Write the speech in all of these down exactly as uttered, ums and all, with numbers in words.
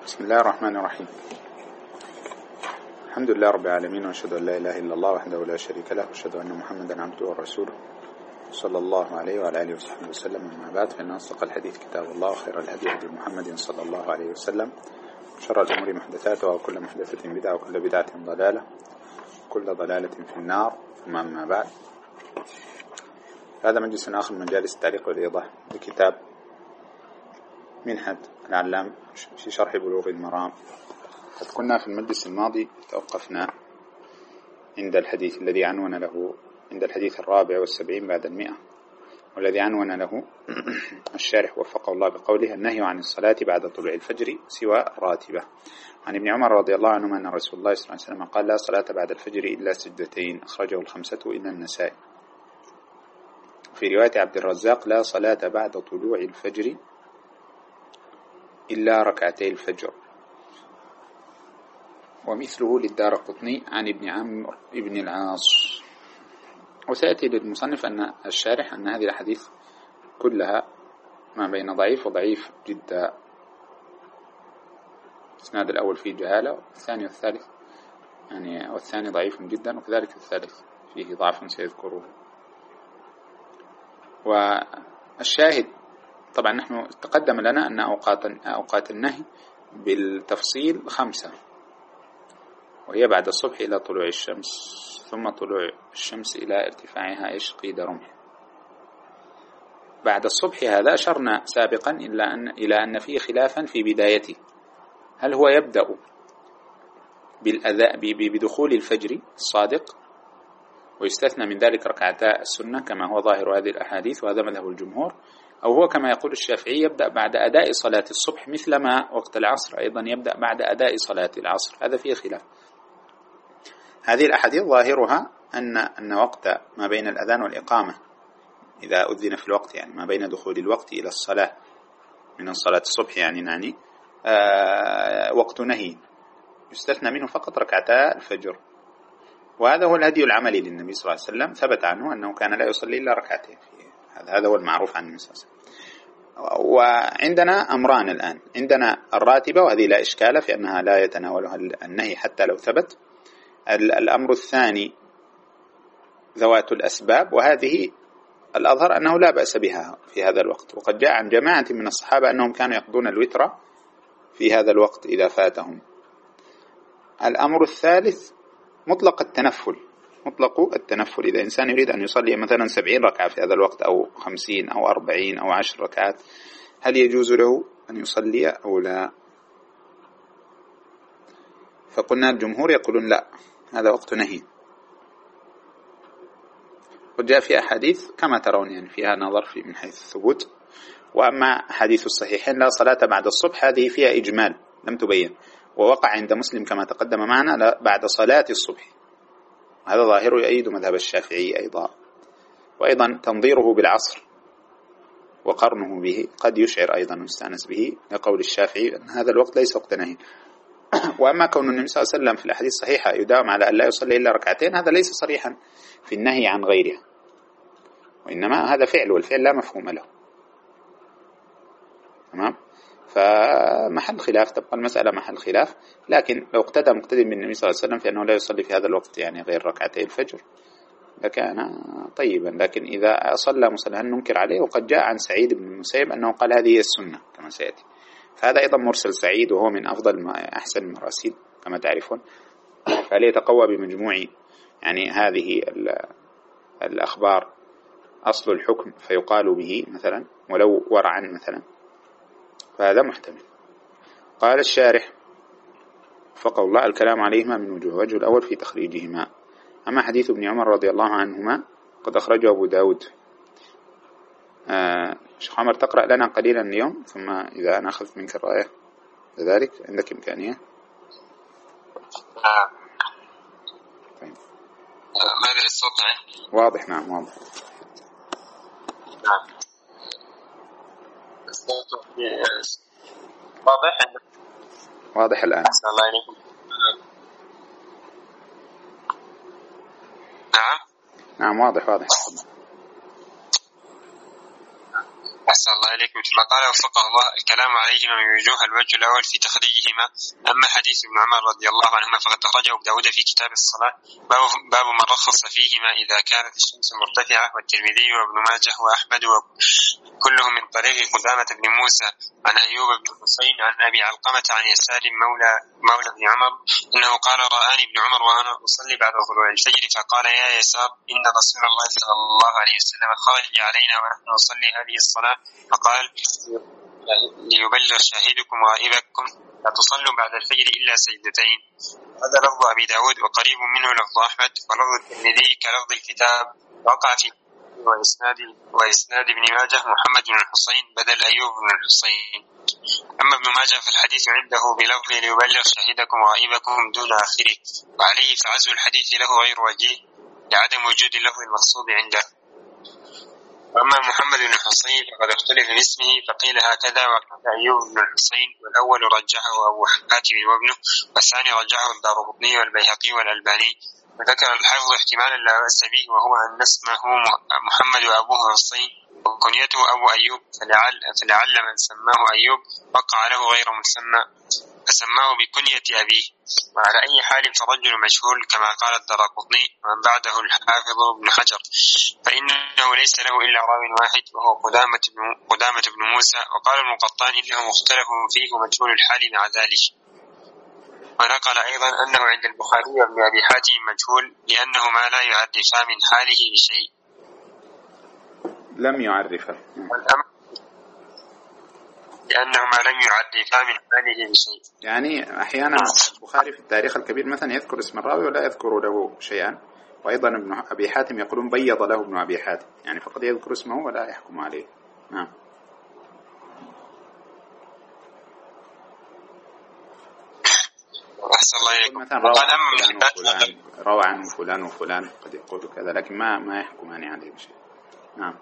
بسم الله الرحمن الرحيم. الحمد لله رب العالمين، وأشهد أن لا إله إلا الله وحده لا شريك له، وأشهد أن محمدا عبده ورسوله صلى الله عليه وعلى آله وصحبه وسلم. أما بعد، فإن أصدق الحديث كتاب الله، وخير الهدي هدي محمد صلى الله عليه وسلم، وشر الأمور محدثاتها، وكل محدثة بدعة، وكل بدعة ضلالة، وكل ضلالة في النار. ثم أما بعد، هذا مجلس آخر من مجالس التعليق والإيضاح لكتاب منحة العلام في شرح بلوغ المرام. قد كنا في المجلس الماضي توقفنا عند الحديث الذي عنون له عند الحديث الرابع والسبعين بعد المئة، والذي عنون له الشارح وفقه الله بقوله: النهي عن الصلاة بعد طلوع الفجر سوى الراتبة. عن ابن عمر رضي الله عنهما أن رسول الله صلى الله عليه وسلم قال: لا صلاة بعد الفجر إلا سجدتين، أخرجه الخمسة إلا النسائي. في رواية عبد الرزاق: لا صلاة بعد طلوع الفجر إلا ركعتي الفجر. ومثله للدارقطني عن ابن عمرو ابن العاص. وسيأتي للمصنف أن الشارح أن هذه الحديث كلها ما بين ضعيف وضعيف جدا. الإسناد الأول فيه جهالة، والثاني والثالث يعني والثاني ضعيف جدا، وكذلك الثالث فيه ضعف سيذكره. والشاهد طبعا نحن تقدم لنا أن أوقات أوقات النهي بالتفصيل خمسة، وهي بعد الصبح إلى طلوع الشمس، ثم طلوع الشمس إلى ارتفاعها إيش قيد رمح. بعد الصبح هذا أشرنا سابقا إلا أن إلى أن فيه خلافا في بدايته، هل هو يبدأ بالأذى بدخول الفجر الصادق ويستثنى من ذلك ركعتا السنة كما هو ظاهر هذه الأحاديث، وهذا مذهب الجمهور، أو هو كما يقول الشافعي يبدأ بعد أداء صلاة الصبح، مثلما وقت العصر أيضا يبدأ بعد أداء صلاة العصر. هذا فيه خلاف. هذه الأحاديث ظاهرها أن أن وقت ما بين الأذان والإقامة إذا أذن في الوقت، يعني ما بين دخول الوقت إلى الصلاة من صلاة الصبح، يعني نعني آه وقت نهي يستثنى منه فقط ركعتا الفجر. وهذا هو الهدي العملي للنبي صلى الله عليه وسلم، ثبت عنه أنه كان لا يصلي إلا ركعتين. هذا هو المعروف عن النبي صلى الله عليه وسلم. وعندنا أمران الآن: عندنا الراتبة، وهذه لا إشكال في أنها لا يتناولها النهي حتى لو ثبت. الأمر الثاني ذوات الأسباب، وهذه الأظهر أنه لا بأس بها في هذا الوقت، وقد جاء عن جماعة من الصحابة أنهم كانوا يقضون الوتر في هذا الوقت إذا فاتهم. الأمر الثالث مطلق التنفل، مطلق التنفل إذا إنسان يريد أن يصلي مثلا سبعين ركعة في هذا الوقت، أو خمسين أو أربعين أو عشر ركعات، هل يجوز له أن يصلي أو لا؟ فقلنا الجمهور يقولون لا، هذا وقت نهي. وجاء في أحاديث كما ترون يعني فيها نظر في من حيث الثبوت. وأما حديث الصحيحين لا صلاة بعد الصبح، هذه فيها إجمال لم تبين، ووقع عند مسلم كما تقدم معنا بعد صلاة الصبح، هذا ظاهر يؤيد مذهب الشافعي أيضا. وأيضا تنظيره بالعصر وقرنه به قد يشعر أيضا ويستأنس به، لقول الشافعي أن هذا الوقت ليس وقت نهي. وأما كون النبي صلى الله عليه وسلم في الأحاديث الصحيحة يداوم على أن لا يصلي إلا ركعتين، هذا ليس صريحا في النهي عن غيرها، وإنما هذا فعل، والفعل لا مفهوم له. تمام؟ فمحل خلاف، تبقى المسألة محل خلاف. لكن لو اقتدى مقتدي بالنبي صلى الله عليه وسلم في أنه لا يصلي في هذا الوقت يعني غير ركعتي الفجر لكان طيبا. لكن إذا صلى مصلى ننكر عليه. وقد جاء عن سعيد بن المسيب أنه قال هذه هي السنة كما سيأتي، فهذا أيضا مرسل سعيد، وهو من أفضل ما أحسن المراسيل كما تعرفون، فليتقوى بمجموع يعني هذه الأخبار أصل الحكم فيقال به مثلا ولو ورعا مثلا، فهذا محتمل. قال الشارح وفقه الله: الكلام عليهما من وجوه. وجه الأول في تخريجهما. أما حديث ابن عمر رضي الله عنهما قد أخرجه أبو داود. آه شيخ عمر تقرأ لنا قليلا اليوم، ثم إذا أنا أخذت منك الرأي لذلك عندك إمكانية. طيب. ما أدري الصوت واضح؟ نعم واضح. نعم الصوت واضح. واضح الآن. أحسن الله إليكم. نعم نعم واضح واضح. أحسن الله إليكم. ثم قال وفقه الله الكلام عليهما من وجوه. الوجه الأول في تخريجهما. أما حديث ابن عمر رضي الله عنهما فقد أخرجه ابن داود في كتاب الصلاة باب من رخص فيهما إذا كانت الشمس مرتفعة، والترمذي وابن ماجه وأحمد وكلهم من طريق قدامة بن موسى عن أيوب بن حسين عن أبي علقمة عن يسار مولى مولى ابن عمر أنه قال رآني ابن عمر وأنا أصلي بعد طلوع الفجر فقال يا يسار إن رسول الله صلى الله عليه وسلم خرج علينا ونحن نصلي هذه الصلاة فقال ليبلغ شاهدكم غائبكم لا تصلوا بعد الفجر إلا سجدتين. هذا لفظ أبي داود وقريب منه لفظ أحمد، ولفظ الترمذي كلفظ الكتاب وقع في وإسناد وإسناد ابن ماجه محمد بن الحسين بدل أيوب بن الحسين. أما ابن ماجه في الحديث عنده بلفظ ليبلغ شاهدكم غائبكم دون آخره، وعليه فعزو الحديث له غير وجيه لعدم وجود اللفظ المقصود عنده. وأما محمد بن الحسين فقد اختلف باسمه فقيل هكذا وقال أيوب بن الحسين، والأول رجحه أبو حاتم وابنه، والثاني رجحه الدارقطني والبيهقي والألباني. وذكر الحافظ احتمالا لا بأس به وهو أن اسمه محمد وأبوه حسين وكنيته أبو أيوب، فلعل, فلعل من سماه أيوب وقع له غير مسمى فسماه بكنية أبيه. وعلى أي حال فرجل مجهول كما قال الدارقطني ومن بعده الحافظ ابن حجر، فإنه ليس له إلا راو واحد وهو قدامة بن, قدامة بن موسى. وقال المقطان إنه مختلف فيه مجهول الحال مع ذلك. ونقل أيضا أنه عند البخاري وابن أبي حاتم مجهول لأنه ما لا يعرفا من حاله بشيء. لم يعرفه لأنه ما لم يعرفا من حاله بشيء. يعني أحيانا البخاري في التاريخ الكبير مثلا يذكر اسم الراوي ولا يذكر له شيئا، وأيضا ابن أبي حاتم يقولون بيض له ابن أبي حاتم، يعني فقد يذكر اسمه ولا يحكم عليه. نعم. أحسن الله إليكم. مثلا روى عن فلان وفلان روى عن فلان وفلان قد يقول كذا، لكن ما ما يحكمان عليه بشيء. نعم.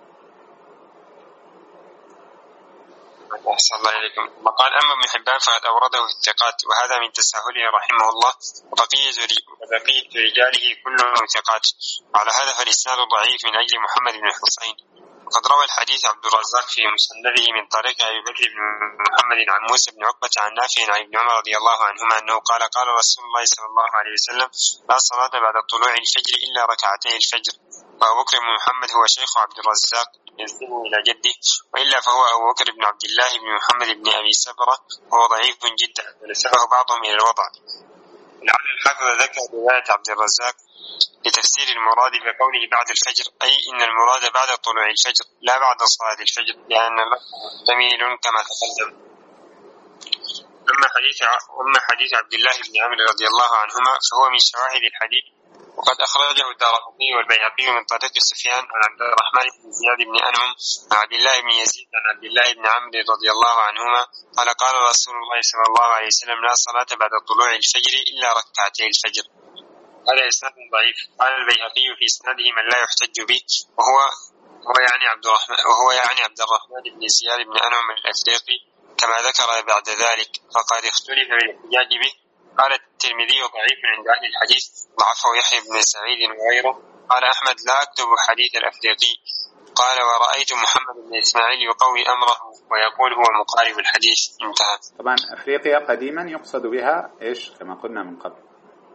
أحسن الله إليكم. وقال أما ابن حبان فقد أورده في الثقات، وهذا من تساهله رحمه الله، وبقية رجاله كلهم ثقات. وعلى هذا فالإسناد ضعيف من أجل محمد بن الحسين. وقد روى الحديث عبد الرزاق في مسنده من طريق أبي بكر بن محمد عن موسى بن عقبة عن نافع عن ابن عمر رضي الله عنهما أنه قال قال رسول الله صلى الله عليه وسلم لا صلاة بعد طلوع الفجر إلا ركعتي الفجر. وأبو بكر بن محمد هو شيخ عبد الرزاق ينسبه إلى جده، وإلا فهو أبو بكر بن عبد الله بن محمد بن أبي سبرة وهو ضعيف جدا ونسبه بعضهم إلى الوضع. لعل الحافظ ذكر رواية عبد الرزاق لتفسير المراد بقوله بعد الفجر، أي إن المراد بعد طلوع الفجر لا بعد صلاة الفجر، لأن اللفظ جميل كما تقدم. أما حديث أما حديث عبد الله بن عمرو رضي الله عنهما فهو من شواهد الحديث، وقد أخرجه الدارقطني والبيهقي من طريق سفيان عن عبد الرحمن بن زياد بن أنعم عن عبد الله بن يزيد عن عبد الله بن عمرو رضي الله عنهما قال قال رسول الله صلى الله عليه وسلم لا صلاة بعد طلوع الفجر إلا ركعتي الفجر. هذا إسناد ضعيف. قال البيهقي في إسناده من لا يحتج به، وهو هو يعني عبد الرحمن وهو يعني عبد الرحمن بن زياد بن أنعم الأفريقي كما ذكر بعد ذلك، فقد اختلف بالاحتجاج به. قال الترمذي ضعيف عند أهل الحديث، ضعفه يحيى بن سعيد وغيره. قال أحمد لا أكتب حديث الأفريقي. قال ورأيت محمد بن إسماعيل يقوي أمره ويقول هو مقارب الحديث. انتهى. طبعا أفريقيا قديما يقصد بها إيش كما قلنا من قبل؟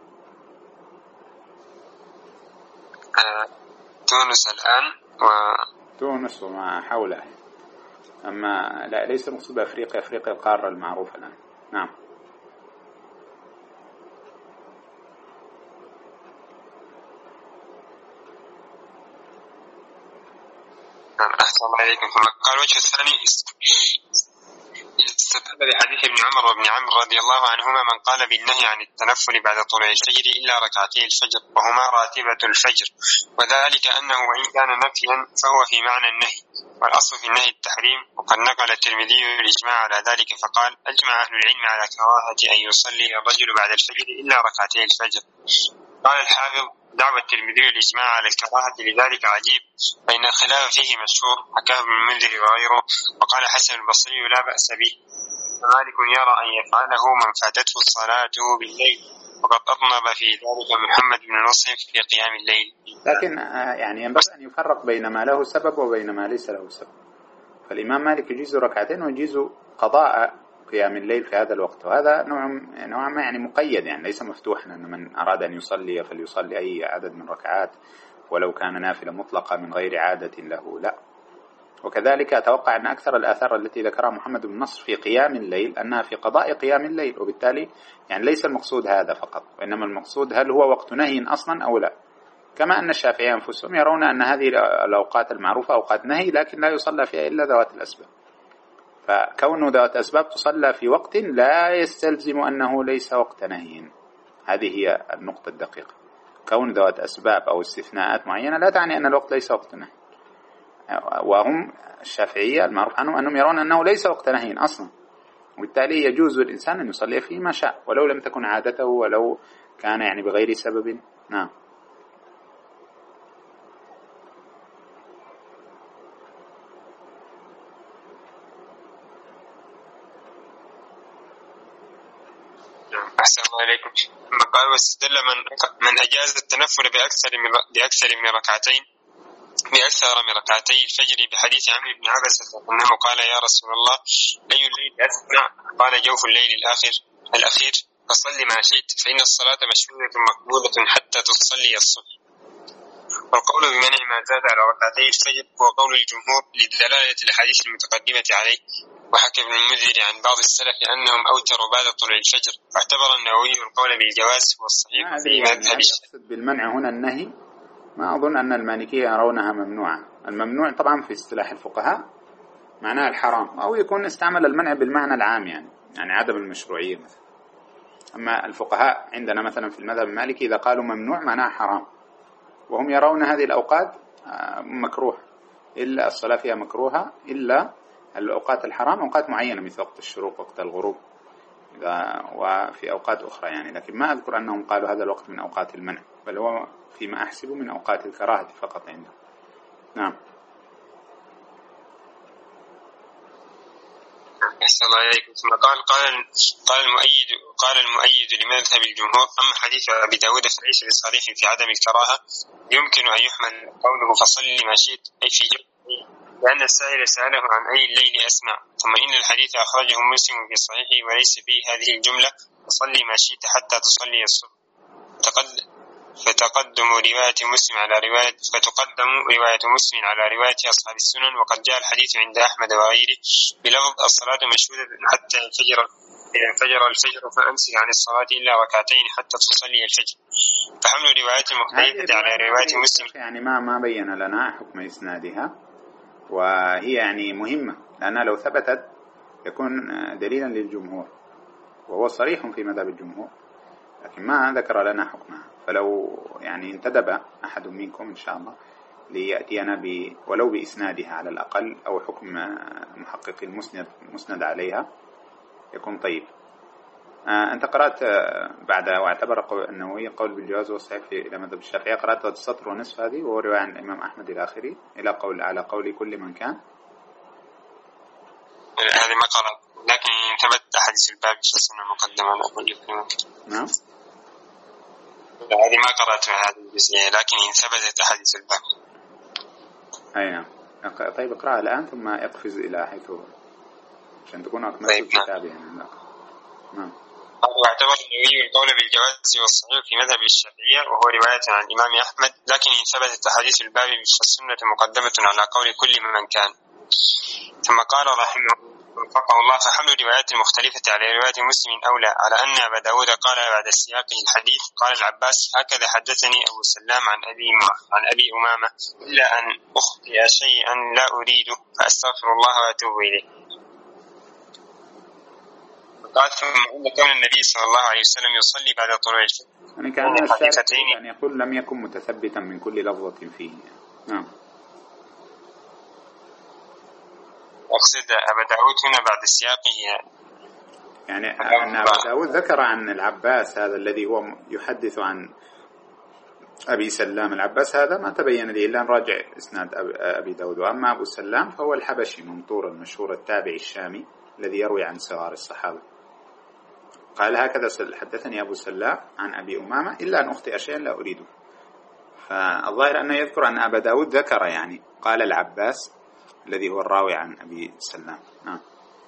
آه تونس الآن و... تونس وما حولها. أما لا ليس المقصود بأفريقيا أفريقيا القارة المعروفة الآن. نعم. أحسن الله إليكم. ثم قال الوجه الثاني استدل بحديث ابن عمر وابن عمرو رضي الله عنهما من قال بالنهي عن التنفل بعد طلوع الفجر إلا ركعتي الفجر وهما راتبة الفجر، وذلك أنه وإن كان نفيا فهو في معنى النهي، والأصل في النهي التحريم. وقد نقل الترمذي الإجماع على ذلك فقال أجمع أهل العلم على كراهة أن يصلي الرجل بعد الفجر إلا ركعتي الفجر. قال الحافظ دعوى الترمذي الإجماع على الكراهة لذلك عجيب، فإن الخلاف فيه مشهور حكاه ابن المنذر وغيره. وقال حسن البصري لا بأس به، فمالك يرى أن يفعله من فاتته صلاته بالليل، وقد أطنب في ذلك محمد بن نصر في قيام الليل. لكن يعني ينبغي أن يفرق بين ما له سبب وبين ما ليس له سبب. فالإمام مالك يجيز ركعتين ويجيز قضاء قيام الليل في هذا الوقت، وهذا نوع نوعا ما يعني مقيد، يعني ليس مفتوحا أن من أراد أن يصلي فليصلي أي عدد من ركعات ولو كان نافلة مطلقة من غير عادة له، لا. وكذلك أتوقع أن أكثر الآثار التي ذكرها محمد بن نصر في قيام الليل أنها في قضاء قيام الليل، وبالتالي يعني ليس المقصود هذا فقط، وإنما المقصود هل هو وقت نهي أصلا أو لا. كما أن الشافعية أنفسهم يرون أن هذه الأوقات المعروفة أوقات نهي لكن لا يصلى فيها إلا ذوات الأسباب، فكون ذوات أسباب تصلى في وقت لا يستلزم أنه ليس وقت نهي. هذه هي النقطة الدقيقة، كون ذوات أسباب أو استثناءات معينة لا تعني أن الوقت ليس وقت نهي. وهم الشافعية المعروف عنهم أنهم يرون أنه ليس وقت نهي أصلا، وبالتالي يجوز الإنسان أن يصلي فيه ما شاء ولو لم تكن عادته ولو كان يعني بغير سبب. نعم. أحسن الله إليكم. ثم قال واستدل من من أجاز التنفل بأكثر من بأكثر من ركعتين بأكثر من ركعتي الفجر بحديث عمرو بن عبسة أنه قال يا رسول الله أي الليل أسمع؟ قال جوف الليل الآخر الأخير فصل ما شئت فإن الصلاة مشروعة مقبولة حتى تصلي الصبح. والقول بمنع ما زاد على ركعتي الفجر هو قول الجمهور لدلالة الأحاديث المتقدمة عليه. وحكى ابن المنذر عن بعض السلف أنهم أوتروا بعد طلوع الفجر، واعتبر النووي القول بالجواز والصحيح في مذهب الشافعي. بالمنع هنا النهي، ما أظن أن المالكية يرونها ممنوعة. الممنوع طبعا في اصطلاح الفقهاء معناه الحرام، أو يكون استعمل المنع بالمعنى العام يعني يعني عدم المشروعية مثلا. أما الفقهاء عندنا مثلا في المذهب المالكي إذا قالوا ممنوع معناه حرام، وهم يرون هذه الأوقات مكروه، إلا الصلاة فيها مكروهة إلا الأوقات الحرام، أوقات معينة مثل وقت الشروق وقت الغروب وفي أوقات أخرى يعني، لكن ما أذكر أنهم قالوا هذا الوقت من أوقات المنع، بل هو فيما أحسب من أوقات الكراهة فقط عندهم. نعم. أحسن الله إليكم. ثم قال قال قال المؤيد قال المؤيد لمذهب الجمهور أما حديث أبي داود فليس بصريح في عدم الكراهة، يمكن أن يحمل قوله فصلي ما شئت أي في جمع، لأن السائل سأله عن أي الليل أسمع، ثم إن الحديث أخرجه مسلم في صحيحه وليس فيه هذه الجملة فصلي ما شئت حتى تصلي الصبح. فتقدم رواية مسلم على رواية فتقدم رواية مسلم على رواية أصحاب السنن. وقد جاء الحديث عند أحمد وغيره بلفظ الصلاة مشهودة حتى الفجر، إذا انفجر الفجر فأمسك عن الصلاة إلا ركعتين حتى تصلي الفجر. فحمل روايات المختلفة على رواية مسلم يعني ما ما بين لنا حكم إسنادها، وهي يعني مهمة لأنها لو ثبتت يكون دليلا للجمهور، وهو صريح في مذهب الجمهور، لكن ما ذكر لنا حكمها. فلو يعني انتدب أحد منكم إن شاء الله ليأتينا ب ولو بإسنادها على الأقل أو حكم محقق المسند مسند عليها يكون طيب. آه أنت قرأت بعد واعتبر النووي قول بالجواز والصحيح في إلى مذهب الشافعية، قرأت السطر ونصف هذه وهو رواية عن الإمام أحمد إلى آخره إلى قول على قول كل من كان. هذه ما قرأت، لكن ثبت أحاديث الباب في السنة المقدمة على كل كلمة. نعم. هذه ما قرأت هذه الجزئية، لكن ثبتت أحاديث الباب. أي نعم. طيب اقرأها الآن ثم اقفز إلى حيث عشان تكون أكملت الكتاب يعني. نعم. واعتبر النووي القول بالجواز والصحيح في مذهب الشافعية وهو رواية عن الإمام أحمد، لكن إن ثبتت أحاديث الباب فالسنة مقدمة على قول كل من كان. ثم قال رحمه وفقه الله فحمل الروايات المختلفة على رواية مسلم أولى، على أن أبا داود قال بعد سياق الحديث قال العباس هكذا حدثني أبو سلام عن أبي عن أبي أمامة إلا أن أخطئ شيئا لا أريده فأستغفر الله وأتوب إليه. قال ثم عند كون النبي صلى الله عليه وسلم يصلي بعد طلوع الفجر يعني كان الحديثين يعني يقول لم يكن متثبتا من كل لفظة فيه. نعم. أقصد أبا داود هنا بعد سياقه يعني أن أبا داود ذكر عن العباس هذا الذي هو يحدث عن أبي سلام. العباس هذا ما تبين لي إلا نراجع إسناد أبي داود. وأما أبو سلام فهو الحبشي ممطور المشهور التابعي الشامي الذي يروي عن صغار الصحابة. قال هكذا حدثني أبو سلام عن أبي أمامة إلا أن أخطئ شيئا لا أريده. فالظاهر أنه يذكر أن أبا داود ذكر يعني قال العباس الذي هو الراوي عن أبي سلام. نعم.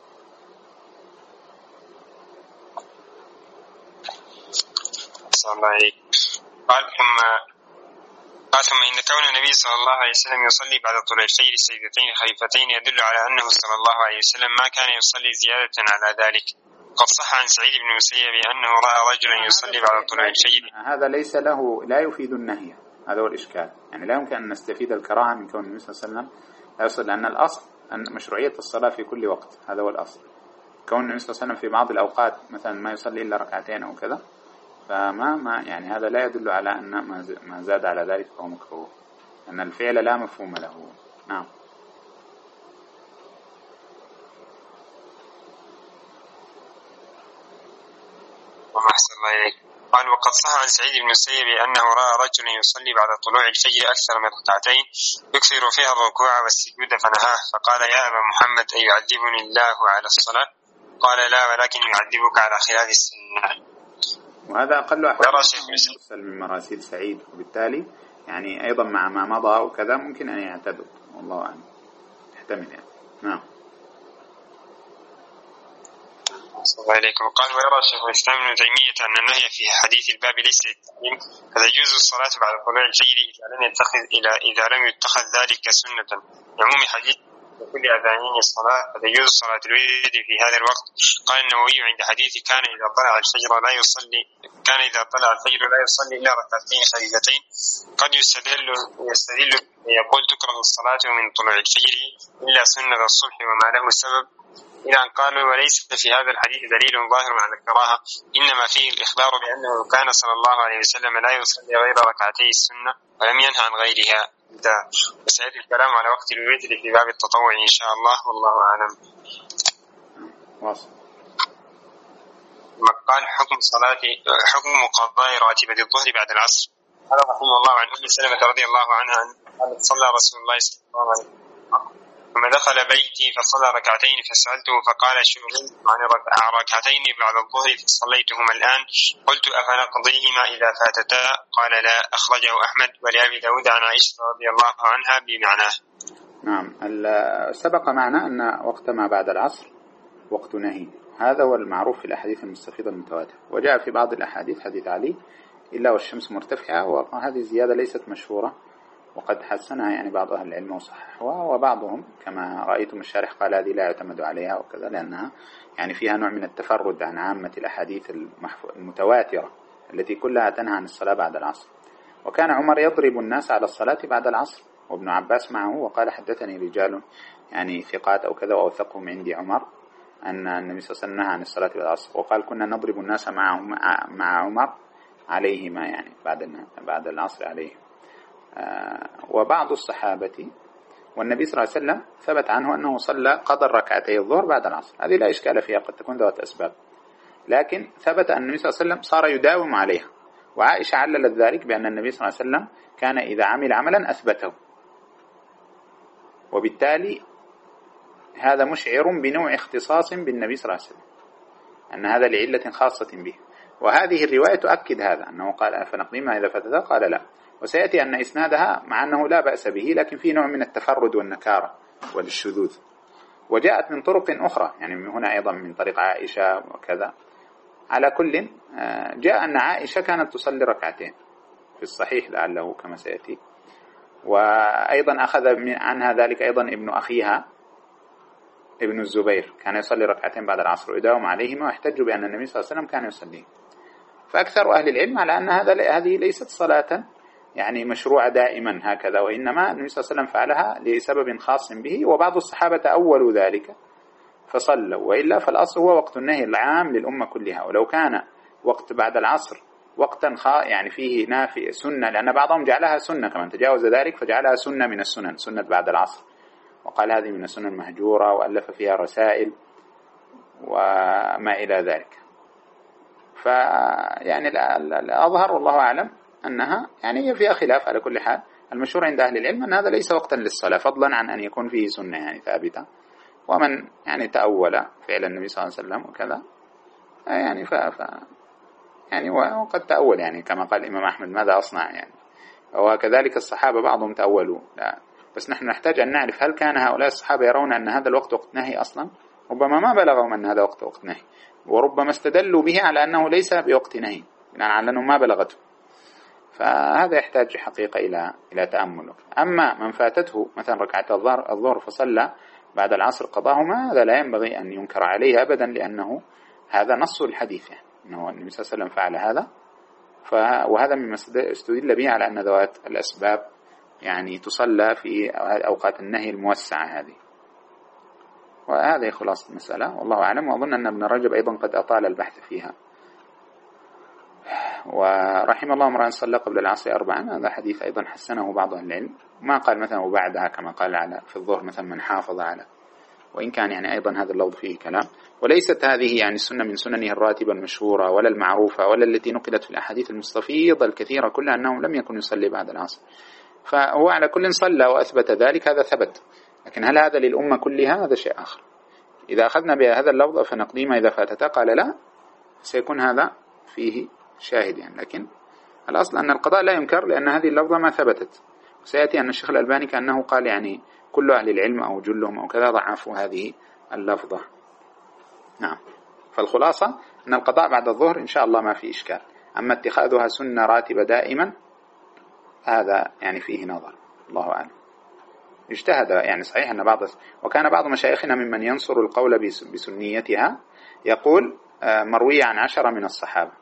قال ثم قال ثم إن كون النبي صلى الله عليه وسلم يصلي بعد طلوع الفجر سجدتين خفيفتين يدل على أنه صلى الله عليه وسلم ما كان يصلي زيادة على ذلك. قد صح عن سعيد بن المسيب أنه رأى رجلا يصلي بعد طلوع الفجر. هذا ليس له، لا يفيد النهي، هذا هو الإشكال. يعني لا يمكن أن نستفيد الكراهة من كون النبي صلى الله عليه وسلم لا يصلي، لأن الأصل أن مشروعية الصلاة في كل وقت، هذا هو الأصل. كون النبي صلى الله عليه وسلم في بعض الأوقات مثلا ما يصلي إلا ركعتين أو كذا، فما ما يعني هذا لا يدل على أن ما زاد على ذلك فهو مكروه، أن الفعل لا مفهوم له. نعم. وأحسن الله إليك. قال وقد صح عن سعيد بن المسيب أنه رأى رجلا يصلي بعد طلوع الفجر أكثر من ركعتين يكثر فيها الركوع والسجود فنهاه، فقال يا أبا محمد أيعذبني الله على الصلاة؟ قال لا، ولكن يعذبك على خلاف السنة. وهذا أقل أحوال من مراسيل سعيد، وبالتالي يعني أيضا مع ما مضى وكذا ممكن أن يعتدوا، والله أعلم، يحتمل يعني. نعم. صلى الله عليكم. قال ويرى شيخ الإسلام ابن تيمية أن النهي في حديث الباب ليس للتحريم، فتجوز الصلاة بعد طلوع الفجر إذا لم يتخذ إلى إذا لم يتخذ ذلك سنة، لعموم حديث وكل أذانين الصلاة فتجوز صلاة الورد في هذا الوقت. قال النووي عند حديث كان إذا طلع الفجر لا يصلي كان إذا طلع الفجر لا يصلي إلا ركعتين خفيفتين، قد يستدل يستدل يقول تكره الصلاة من طلوع الفجر إلا سنة الصبح وما له سبب، إلى أن قالوا وليس في هذا الحديث دليل ظاهر على الكراهة، إنما فيه الإخبار بأنه كان صلى الله عليه وسلم لا يصلي غير ركعتي السنة ولم ينهى عن غيرها. وسيأتي الكلام على وقت الوتر في باب التطوع إن شاء الله، والله أعلم. قال حكم صلاة حكم قضاء راتبة الظهر بعد العصر. قال رحمه الله عن أم سلمة رضي الله عنها قالت صلى رسول الله صلى الله عليه وسلم ثم دخل بيتي فصلى ركعتين فسألته فقال شغلت عن ركعتين بعد الظهر فصليتهما الآن، قلت أفنقضيهما إذا فاتتا؟ قال لا، أخرجه أحمد ولأبي داود عن عائشة رضي الله عنها بمعناه. نعم. سبق معنا أن وقت ما بعد العصر وقت نهي، هذا هو المعروف في الأحاديث المستفيضة المتواترة، وجاء في بعض الأحاديث حديث علي إلا والشمس مرتفعة، وهذه زيادة ليست مشهورة وقد حسنها يعني بعض أهل العلم وصححوها، وبعضهم كما رأيتم الشارح قال هذه لا يعتمد عليها وكذا، لأنها يعني فيها نوع من التفرد عن عامة الأحاديث المتواترة التي كلها تنهى عن الصلاة بعد العصر. وكان عمر يضرب الناس على الصلاة بعد العصر وابن عباس معه، وقال حدثني رجال يعني ثقات أو كذا وأوثقهم عندي عمر أن النبي صلى الله عليه وسلم نهى عن الصلاة بعد العصر، وقال كنا نضرب الناس مع مع عمر عليهما يعني بعد بعد العصر عليه. آه وبعض الصحابة والنبي صلى الله عليه وسلم ثبت عنه أنه صلى قدر ركعتي الظهر بعد العصر، هذه لا إشكال فيها، قد تكون ذات أسباب، لكن ثبت أن النبي صلى الله عليه وسلم صار يداوم عليها. وعائشة عللت ذلك بأن النبي صلى الله عليه وسلم كان إذا عمل عملا أثبته، وبالتالي هذا مشعر بنوع اختصاص بالنبي صلى الله عليه وسلم، أن هذا لعلة خاصة به. وهذه الرواية تؤكد هذا، أنه قال فنقضيما إذا فتتا؟ قال لا. وسيأتي أن إسنادها مع أنه لا بأس به، لكن فيه نوع من التفرد والنكارة والشذوذ. وجاءت من طرق أخرى، يعني هنا أيضا من طريق عائشة وكذا. على كل جاء أن عائشة كانت تصلي ركعتين في الصحيح لعله كما سيأتي، وأيضا أخذ عنها ذلك أيضا ابن أخيها ابن الزبير كان يصلي ركعتين بعد العصر ويداوم عليهما، ويحتج بأن النبي صلى الله عليه وسلم كان يصلي. فأكثر أهل العلم على أن هذا هذه ليست صلاة يعني مشروعة دائما هكذا، وإنما النبي صلى الله عليه وسلم فعلها لسبب خاص به، وبعض الصحابة أولوا ذلك فصلوا، وإلا فالأصل هو وقت النهي العام للأمة كلها. ولو كان وقت بعد العصر وقتا خا يعني فيه نافي سنة، لأن بعضهم جعلها سنة كمان تجاوز ذلك فجعلها سنة من السنن، سنة بعد العصر، وقال هذه من السنن المهجورة، وألف فيها رسائل وما إلى ذلك. فيعني الأظهر والله أعلم أنها يعني فيها خلاف. على كل حال المشهور عند أهل العلم أن هذا ليس وقتا للصلاة، فضلا عن أن يكون فيه سنة يعني ثابتة. ومن يعني تأول فعل النبي صلى الله عليه وسلم وكذا يعني ف... ف... يعني وقد تأول يعني كما قال الإمام أحمد ماذا أصنع يعني، وكذلك الصحابة بعضهم تأولوا لا بس نحن نحتاج أن نعرف هل كان هؤلاء الصحابة يرون أن هذا الوقت وقت نهي أصلا؟ ربما ما بلغهم أن هذا وقت وقت نهي، وربما استدلوا به على أنه ليس بوقت نهي، يعني على أنه ما بلغته. فهذا يحتاج حقيقة إلى إلى تأمل. أما من فاتته مثلا ركعة الظهر الظهر فصلى بعد العصر قضاهما، هذا لا ينبغي أن ينكر عليه أبدا، لأنه هذا نص الحديث، يعني أنه النبي صلى الله عليه وسلم فعل هذا، وهذا مما استدل به على أن ذوات الأسباب يعني تصلى في أوقات النهي الموسعة هذه. وهذه خلاصة المسألة والله أعلم. وأظن أن ابن رجب أيضا قد أطال البحث فيها. ورحم الله امرأ صلى قبل العصر أربعا، هذا حديث أيضا حسنه بعض أهل العلم، ما قال مثلا وبعدها كما قال على في الظهر مثلا من حافظ على، وإن كان يعني أيضا هذا اللفظ فيه كلام. وليست هذه يعني السنة من سننه الراتبة المشهورة ولا المعروفة ولا التي نقلت في الأحاديث المستفيضة الكثيرة كلها أنه لم يكن يصلي بعد العصر. فهو على كل صلى وأثبت ذلك، هذا ثبت. لكن هل هذا للأمة كلها؟ هذا شيء آخر. إذا أخذنا بهذا اللفظ فنقديم إذا فاتتا، قال لا، سيكون هذا فيه شاهد يعني. لكن الأصل أن القضاء لا ينكر، لأن هذه اللفظة ما ثبتت. وسيأتي أن الشيخ الألباني كأنه قال يعني كل أهل العلم أو جلهم أو كذا ضعفوا هذه اللفظة. نعم. فالخلاصة أن القضاء بعد الظهر إن شاء الله ما في إشكال. أما اتخاذها سنة راتبة دائما هذا يعني فيه نظر، الله أعلم. اجتهد يعني صحيح أن بعض وكان بعض مشايخنا ممن ينصر القول بسنيتها، يقول مروية عن عشرة من الصحابة،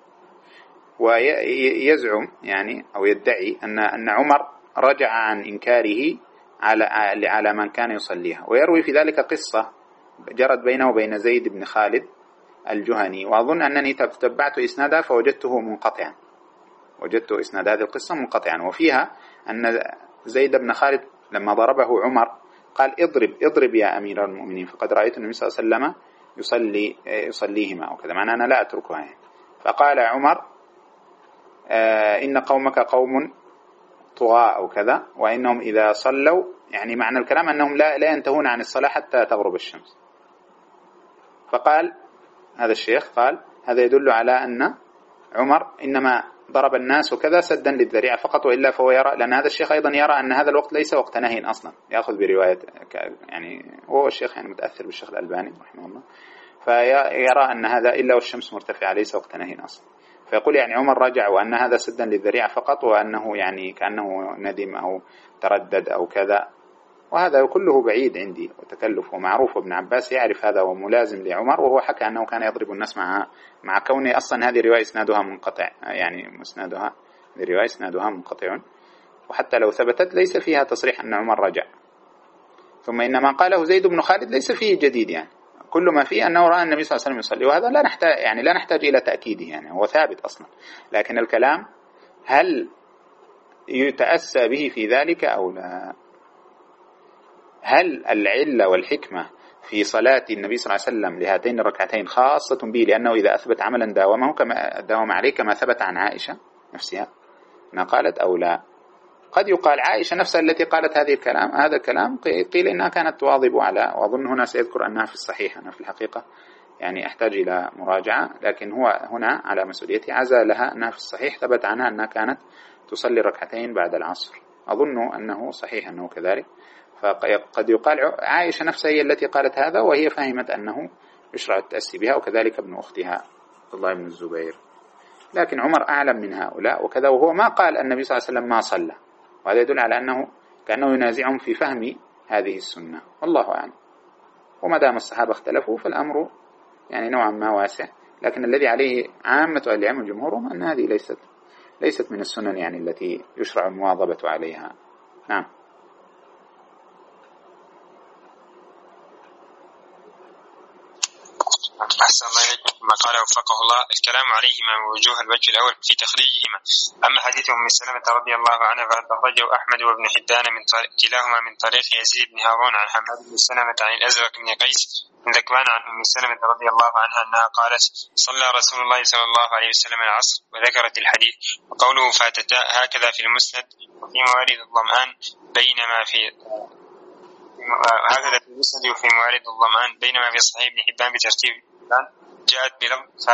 ويزعم يعني أو يدعي أن أن عمر رجع عن إنكاره على على من كان يصليها، ويروي في ذلك قصة جرت بينه وبين زيد بن خالد الجهني، وأظن أنني تتبعت إسنادها فوجدته منقطعا، وجدت إسناد هذه القصة منقطعا، وفيها أن زيد بن خالد لما ضربه عمر قال اضرب اضرب يا أمير المؤمنين، فقد رأيت النبي صلى الله عليه وسلم يصلي يصليهما أو كذا، معناه أنا لا أتركها يعني. فقال عمر آه إن قومك قوم طغاة أو كذا، وإنهم إذا صلوا يعني معنى الكلام أنهم لا, لا ينتهون عن الصلاة حتى تغرب الشمس. فقال هذا الشيخ قال هذا يدل على أن عمر إنما ضرب الناس وكذا سدا للذريعة فقط، وإلا فهو يرى، لأن هذا الشيخ أيضا يرى أن هذا الوقت ليس وقت نهي أصلا، يأخذ برواية يعني هو الشيخ يعني متأثر بالشيخ الألباني رحمه الله، فيرى أن هذا إلا والشمس مرتفعة ليس وقت نهي أصلا. فيقول يعني عمر رجع وأن هذا سدا للذريعة فقط، وأنه يعني كأنه ندم أو تردد أو كذا، وهذا كله بعيد عندي وتكلف ومعروف. وابن عباس يعرف هذا وملازم لعمر، وهو حكى أنه كان يضرب الناس معها مع كونه أصلا هذه رواية إسنادها منقطع، يعني مسندها لرواية إسنادها منقطع، وحتى لو ثبتت ليس فيها تصريح أن عمر رجع. ثم إنما قاله زيد بن خالد ليس فيه جديد، يعني كل ما فيه أنه رأى النبي صلى الله عليه وسلم يصلي، وهذا لا نحتاج يعني لا نحتاج إلى تأكيده، يعني هو ثابت أصلا. لكن الكلام هل يتأسى به في ذلك أو لا؟ هل العلة والحكمة في صلاة النبي صلى الله عليه وسلم لهاتين الركعتين خاصة به لأنه إذا أثبت عملا داومه كما داوم عليه كما ثبت عن عائشة نفسها ما قالت أو لا؟ قد يقال عائشة نفسها التي قالت هذه الكلام هذا الكلام قيل إنها كانت تواظب على، وأظن هنا سيذكر أنها في الصحيح، أنا في الحقيقة يعني أحتاج إلى مراجعة، لكن هو هنا على مسؤوليتي عزى لها أنها في الصحيح ثبت عنها أنها كانت تصلي ركعتين بعد العصر، أظن أنه صحيح أنه كذلك. فقد يقال عائشة نفسها هي التي قالت هذا، وهي فهمت أنه يشرع التأسي بها، وكذلك ابن أختها عبد الله بن الزبير. لكن عمر أعلم من هؤلاء وكذا، وهو ما قال النبي صلى الله عليه وسلم ما صلى، وهذا يدل على أنه كأنه ينازعهم في فهم هذه السنة، والله أعلم. وما دام الصحابة اختلفوا فالأمر يعني نوعا ما واسع، لكن الذي عليه عامة أهل العلم وجمهورهم أن هذه ليست ليست من السنن يعني التي يشرع المواظبة عليها. نعم. أحسن الله إليكم. كما قال وفقه الله الكلام عليهما من وجوه الوجه الأول في تخريجهما. أما حديث أم سلمة رضي الله عنها فقد أخرجه أحمد وابن حبان من طريق كلاهما من طريق يزيد بن هارون عن حماد بن سلمة عن الأزرق بن قيس من ذكوان عن أم سلمة رضي الله عنها أنها قالت صلى رسول الله صلى الله عليه وسلم العصر، وذكرت الحديث. وقوله فاتتا هكذا في المسند وفي موارد الظمآن بينما في هكذا في المسند وفي موارد الظمآن بينما في صحيح ابن حبان بترتيب جاءت بلفظ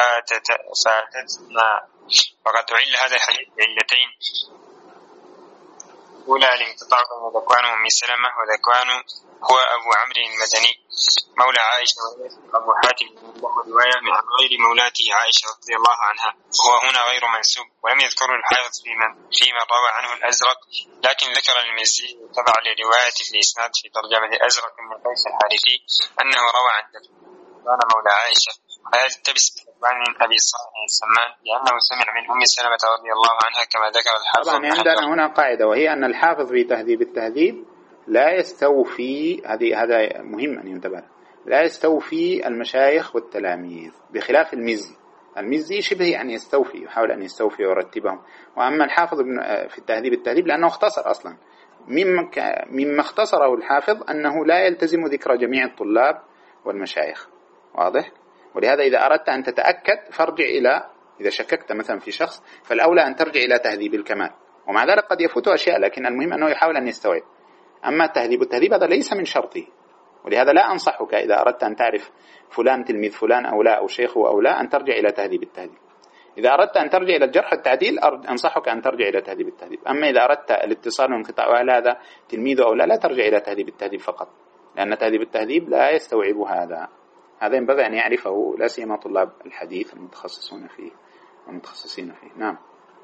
فاتتنا. وقد أعل هذا الحديث بعلتين أولى الانقطاع بين ذكوان أم سلمة وذكوان هو أبو عمرو المدني مولى عائشة، أبو حاتم له رواية من غير مولاته عائشة رضي الله عنها، وهو هنا غير منسوب، ولم يذكر الحافظ في من في من روى عنه الأزرق، لكن ذكر المزي تبع لرواية الإسناد في ترجمة الأزرق من قيس الحارثي أنه روى عن ذكوان مولى عائشة، ولا يلتبس بذكوان أبي صالح السمان لأنه سمع من أم سلمة رضي الله عنها كما ذكر الحافظ. طبعا عندنا هنا قاعدة، وهي أن الحافظ في تهذيب التهذيب لا يستوفي، هذه هذا مهم أن ينتبه، لا يستوفي المشايخ والتلاميذ بخلاف المزي. المزي شبه يعني يستوفي، يحاول أن يستوفي ويرتبهم، وأما الحافظ في التهذيب التهذيب لأنه اختصر أصلا. مما اختصره الحافظ أنه لا يلتزم ذكر جميع الطلاب والمشايخ، واضح؟ ولهذا إذا أردت أن تتأكد فارجع إلى، إذا شككت مثلا في شخص فالأولى أن ترجع إلى تهذيب الكمال، ومع ذلك قد يفوت أشياء، لكن المهم أنه يحاول أن يستوعب. أما تهذيب التهذيب هذا ليس من شرطه، ولهذا لا أنصحك إذا أردت أن تعرف فلان تلميذ فلان أو لا، أو شيخه أو لا، أن ترجع إلى تهذيب التهذيب. إذا أردت أن ترجع إلى الجرح والتعديل أنصحك أن ترجع إلى تهذيب التهذيب. أما إذا أردت الاتصال والانقطاع وهل هذا تلميذه أو لا، لا ترجع إلى تهذيب التهذيب فقط، لأن تهذيب التهذيب لا يستوعب هذا. هذا ينبغي أن يعرفه لا سيما طلاب الحديث المتخصصون فيه والمتخصصين فيه. نعم.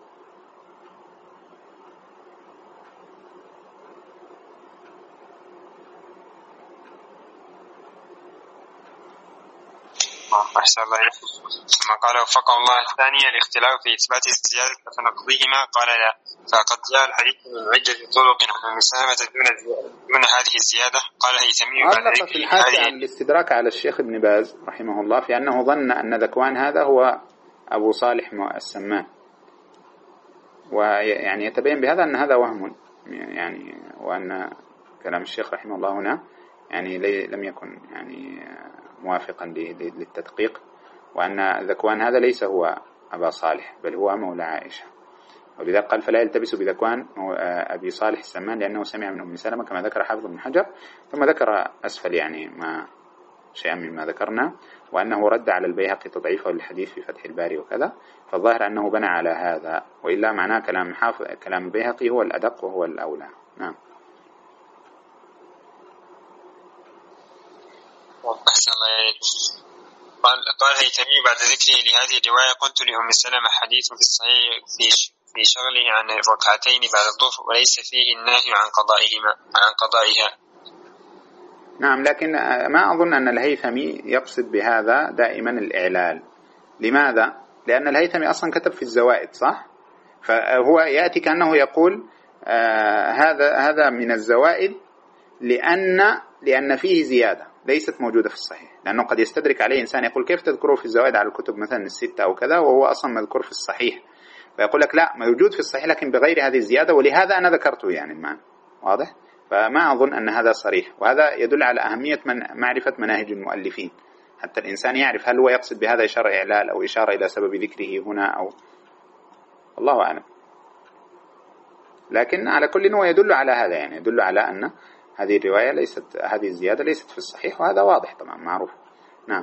أحسن الله إليكم. ثم قال وفقه الله الثانية الاختلاف في إثبات الزيادة فنقضيهما، قال لا، فقد جاء الحديث من عدة طرق عن المسامة دون دون هذه الزيادة. قال الهيثمي علق في الحاشية عن الاستدراك على الشيخ ابن باز رحمه الله في أنه ظن أن ذكوان هذا هو أبو صالح السمان، ويعني يتبين بهذا أن هذا وهم، يعني وأن كلام الشيخ رحمه الله هنا يعني لم يكن يعني موافقا للتدقيق، وأن ذكوان هذا ليس هو أبا صالح بل هو مولى عائشة، ولذلك قال فلا يلتبس بذكوان أبي صالح السمان لأنه سمع من أم سلمة كما ذكر حافظ بن حجر. ثم ذكر أسفل يعني ما شيئا مما ذكرنا، وأنه رد على البيهقي تضعيفه للحديث في فتح الباري وكذا، فالظاهر أنه بنى على هذا، وإلا معناه كلام حافظ كلام البيهقي هو الأدق وهو الأولى. نعم. أحسن الله إليك. قال قال الهيثمي بعد ذكره لهذه الرواية قلت لأم سلمة حديث في الصحيح في في شغله عن الركعتين بعد الظهر وليس فيه النهي عن قضائهما عن قضائها. نعم، لكن ما أظن أن الهيثمي يقصد بهذا دائما الإعلال. لماذا؟ لأن الهيثمي أصلا كتب في الزوائد، صح؟ فهو يأتي كأنه يقول آه هذا هذا من الزوائد لأن لأن فيه زيادة ليست موجودة في الصحيح، لأنه قد يستدرك عليه إنسان يقول كيف تذكره في الزوائد على الكتب مثلا الستة أو كذا وهو أصلا مذكور في الصحيح، فيقول لك لا موجود في الصحيح لكن بغير هذه الزيادة ولهذا أنا ذكرته يعني المعنى واضح. فما أظن أن هذا صريح، وهذا يدل على أهمية من معرفة مناهج المؤلفين حتى الإنسان يعرف هل هو يقصد بهذا إشارة إعلال أو إشارة إلى سبب ذكره هنا أو الله أعلم. لكن على كل هو يدل على هذا، يعني يدل على أن هذه الرواية ليست هذه الزيادة ليست في الصحيح، وهذا واضح طبعا معروف. نعم.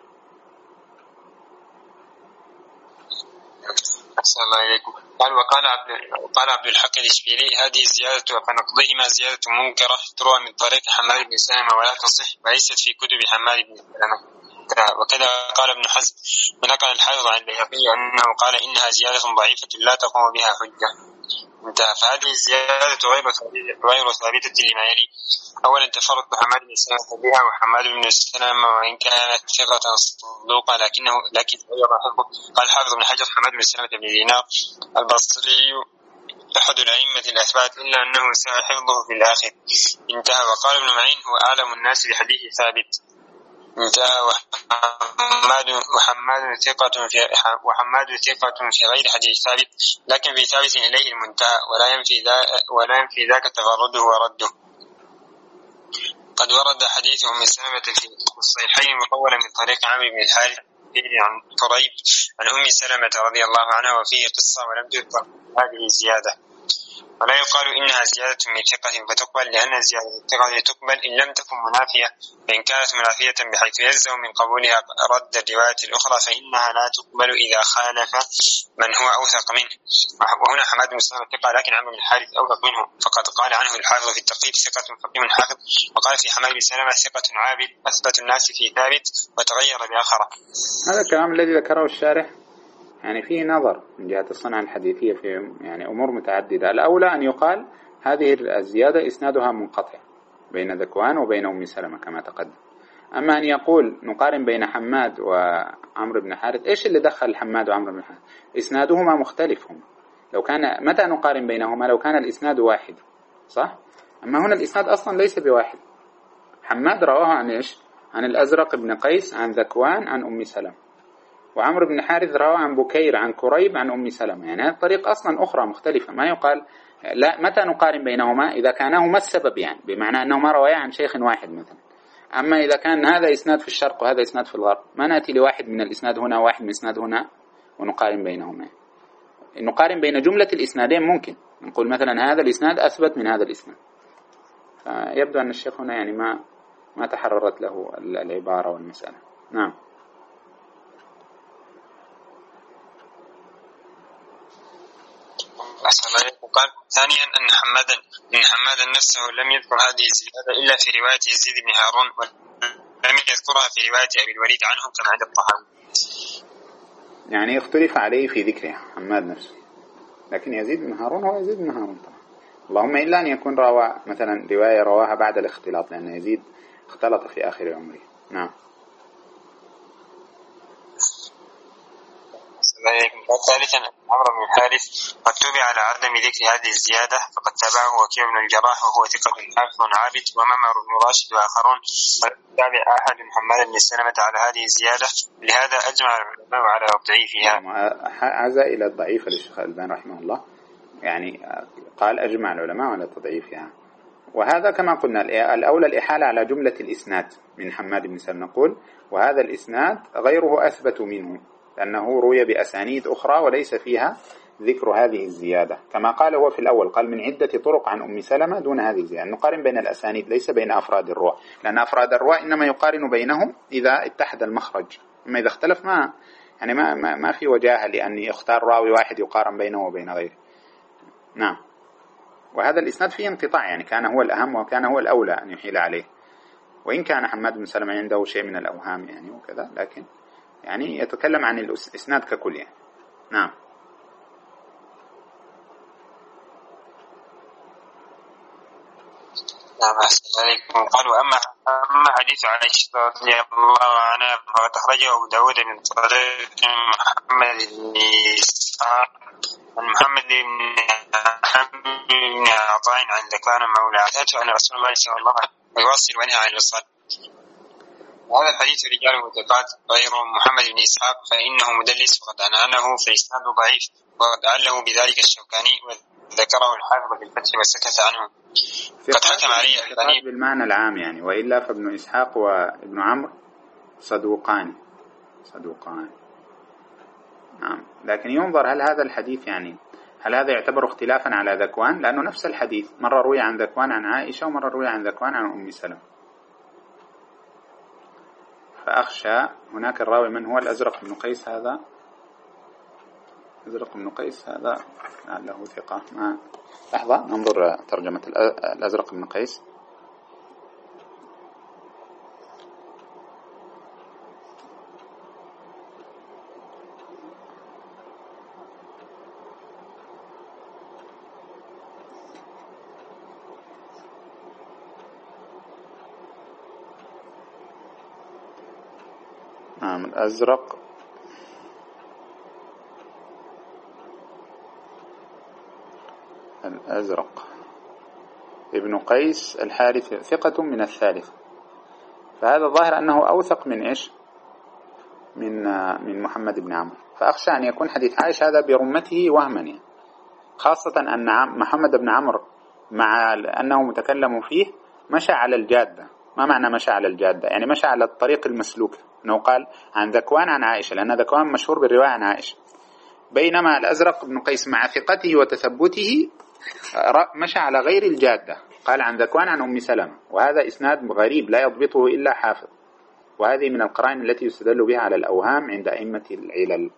أحسن الله إليكم. قال وقال عبد قال عبد الحق الإشبيلي هذه الزيادة فنقضيهما زيادة منكرة تروى من طريق حماد بن سلمة ولا تصح وليست في كتب حماد بن سلمة. وكذا قال ابن حزم ونقل الحافظ عن البيهقي أنه قال إنها زيادة ضعيفة لا تقوم بها حجة. فهذه الزيادة غير ثابتة لما يلي. أولا تفرد حماد بن سلمة بها، وحماد بن سلمة وإن كانت ثقة صدوقة لكنه لكن غير حفظه. قال حافظ بن حجر حماد بن سلمة بن دينار البصري أحد الأئمة الأثبات إلا أنه ساء حفظه في الآخر. انتهى. وقال ابن معين هو أعلم الناس بحديث ثابت. انتهى. وحماد وحماد ثقة في وحماد ثقة في غير حديث ثابت، لكن في ثابت إليه المنتهى ولا ينفي ذا ولا ينفي ذاك تفرده ورده. قد ورد حديث أم سلمة في الصحيحين مطولا من طريق عامر بن الحارث عن قريب عن أم سلمة رضي الله عنها وفيه قصة ولم تذكر هذه الزيادة. ولا يقال إنها زيادة من ثقة فتقبل، لأن زيادة الثقة تقبل إن لم تكن منافية، فإن كانت منافية بحيث يلزم من قبولها رد الرواية الأخرى فإنها لا تقبل إذا خالف من هو أوثق منه. وهنا حماد بن سلمة ثقة، لكن عمرو بن الحارث أوثق منه، فقد قال عنه الحافظ في التقريب ثقة فقيه حافظ، وقال في حماد بن سلمة ثقة عابد أثبت الناس في ثابت وتغير بآخره. هذا الكلام الذي ذكره الشارح يعني فيه نظر من جهة الصنعة الحديثية في يعني أمور متعددة. الأولى أن يقال هذه الزيادة إسنادها منقطع بين ذكوان وبين أم سلمة كما تقدم. أما أن يقول نقارن بين حماد وعمرو بن حارث، إيش اللي دخل حماد وعمرو بن حارث؟ إسنادهما مختلف هم. لو كان متى نقارن بينهما؟ لو كان الإسناد واحد، صح؟ أما هنا الإسناد أصلا ليس بواحد. حماد رواه عن إيش؟ عن الأزرق بن قيس عن ذكوان عن أم سلمة، وعمرو بن حارث روى عن بكير عن كريب عن أم سلمة. يعني هذه الطريقة أصلا أخرى مختلفة. ما يقال لا متى نقارن بينهما؟ إذا كانهما السبب، يعني بمعنى أنهما روايا عن شيخ واحد مثلا. أما إذا كان هذا إسناد في الشرق وهذا إسناد في الغرب، ما نأتي لواحد من الإسناد هنا وواحد من الإسناد هنا ونقارن بينهما. نقارن بين جملة الإسنادين ممكن نقول مثلا هذا الإسناد أثبت من هذا الإسناد. يبدو أن الشيخ هنا يعني ما ما تحررت له العبارة والمسألة. نعم. وقال ثانيا أن حمادا أن حمادا نفسه لم يذكر هذه الزيادة إلا في رواية يزيد بن هارون، ولم يذكرها في رواية أبي الوليد عنه كما عند الطحاوي. يعني اختلف عليه في ذكرها حماد نفسه، لكن يزيد بن هارون هو يزيد بن هارون طبعا، اللهم إلا أن يكون روى مثلا رواية رواها بعد الاختلاط، لأن يزيد اختلط في آخر عمره. نعم. ثالثا عمرو بن الحارث قد تبع على عدم ذكر هذه الزيادة، فقد تابعه وكيع بن الجراح وهو ثقة حافظ عابد، ومعمر بن راشد وآخرون، وتابع أحد محمد بن سلمة على هذه الزيادة، لهذا أجمع العلماء على ضعيفها. عزا إلى الضعيف للشيخ الألباني رحمه الله، يعني قال أجمع العلماء على تضعيفها. وهذا كما قلنا الأولى الإحالة على جملة الإسناد من حماد بن سلمة، نقول وهذا الإسناد غيره أثبت منه لأنه روي بأسانيد أخرى وليس فيها ذكر هذه الزيادة، كما قال هو في الأول، قال من عدة طرق عن أم سلمة دون هذه الزيادة. نقارن بين الأسانيد ليس بين أفراد الرواة، لأن أفراد الرواة إنما يقارن بينهم إذا اتحد المخرج، أما إذا اختلف ما يعني ما ما, ما في وجاهة لأن يختار راوي واحد يقارن بينه وبين غيره. نعم. وهذا الإسناد فيه انقطاع، يعني كان هو الأهم وكان هو الأولى أن يحيل عليه، وإن كان حماد بن سلمة عنده شيء من الأوهام يعني وكذا، لكن يعني يتكلم عن الإسناد ككل يعني. نعم. نعم أحسن عليكم. قالوا أما أما حديث عائشة رضي الله عنها فقد أخرجه أبو داود من طريق محمد بن إسحاق عن محمد بن عطاء عن ذكوان مولى عتاته أن رسول الله صلى الله عليه وسلم يواصل ونهى عن الوصال. وهذا الحديث رجال متقات غير محمد بن إسحاق فإنه مدلس وقد عنعنه فإسناده ضعيف، وقد علّه بذلك الشوكاني وذكره الحافظ في الفتح وسكت عنه. قد حكم عليه الباني بالمعنى العام يعني، وإلا فابن إسحاق وابن عمرو صدوقان صدوقان نعم. لكن ينظر هل هذا الحديث يعني هل هذا يعتبر اختلافا على ذكوان، لأنه نفس الحديث مرة روي عن ذكوان عن عائشة ومرة روي عن ذكوان عن أم سلمة. فأخشى هناك الراوي من هو الأزرق بن قيس، هذا أزرق بن قيس هذا لعله ثقة. ما لحظة ننظر ترجمة الأزرق بن قيس. نعم الأزرق الأزرق ابن قيس الحارث ثقة من الثالث، فهذا الظاهر أنه أوثق من إيش من من محمد بن عمرو. فأخشى أن يكون حديث عائشة هذا برمته وهما يعني، خاصة أن محمد بن عمرو مع أنه متكلم فيه مشى على الجادة. ما معنى مشى على الجادة؟ يعني مشى على الطريق المسلوك، أنه قال عن ذكوان عن عائشة، لأن ذكوان مشهور بالرواية عن عائشة، بينما الأزرق بن قيس مع ثقته وتثبته مشى على غير الجادة، قال عن ذكوان عن أم سلمة، وهذا إسناد غريب لا يضبطه إلا حافظ، وهذه من القرائن التي يستدل بها على الأوهام عند أئمة العلل.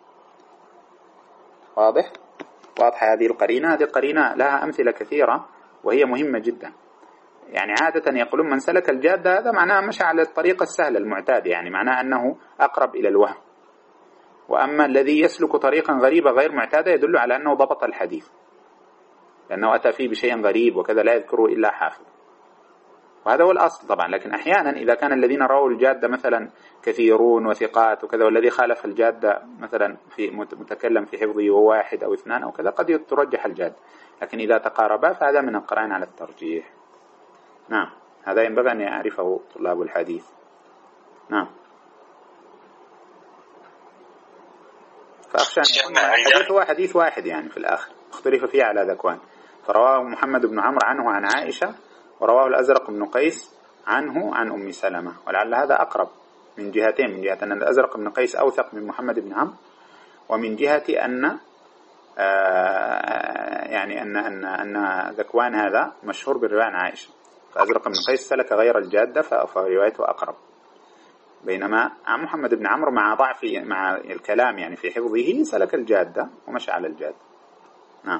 واضح؟ واضحة هذه القرينة. هذه القرينة لها أمثلة كثيرة وهي مهمة جدا. يعني عادة يقولون من سلك الجادة هذا معناه مشى على الطريقة السهلة المعتادة، يعني معناه أنه أقرب إلى الوهم. وأما الذي يسلك طريقا غريبة غير معتادة يدل على أنه ضبط الحديث، لأنه أتى فيه بشيء غريب وكذا لا يذكره إلا حافظ، وهذا هو الأصل طبعا. لكن أحيانا إذا كان الذين رووا الجادة مثلا كثيرون وثقات وكذا، والذي خالف الجادة مثلا في متكلم في حفظه وواحد أو اثنان أو كذا، قد ترجح الجادة. لكن إذا تقاربا فهذا من القرائن على الترجيح. نعم، هذا ينبغي أن يعرفه طلاب الحديث. نعم. فأخشى أن يكون الحديث هو حديث واحد يعني في الآخر اختلف فيه على ذكوان، فرواه محمد بن عمرو عنه عن عائشة، ورواه الأزرق بن قيس عنه عن أم سلمة. ولعل هذا أقرب من جهتين، من جهة أن الأزرق بن قيس أوثق من محمد بن عمرو، ومن جهة أن آه يعني أن أن أن ذكوان هذا مشهور بالرواية عن عائشة، فأزرق بن قيس سلك غير الجادة فروايته أقرب. بينما محمد بن عمرو مع ضعف مع الكلام يعني في حفظه سلك الجادة ومشى على الجادة. نعم.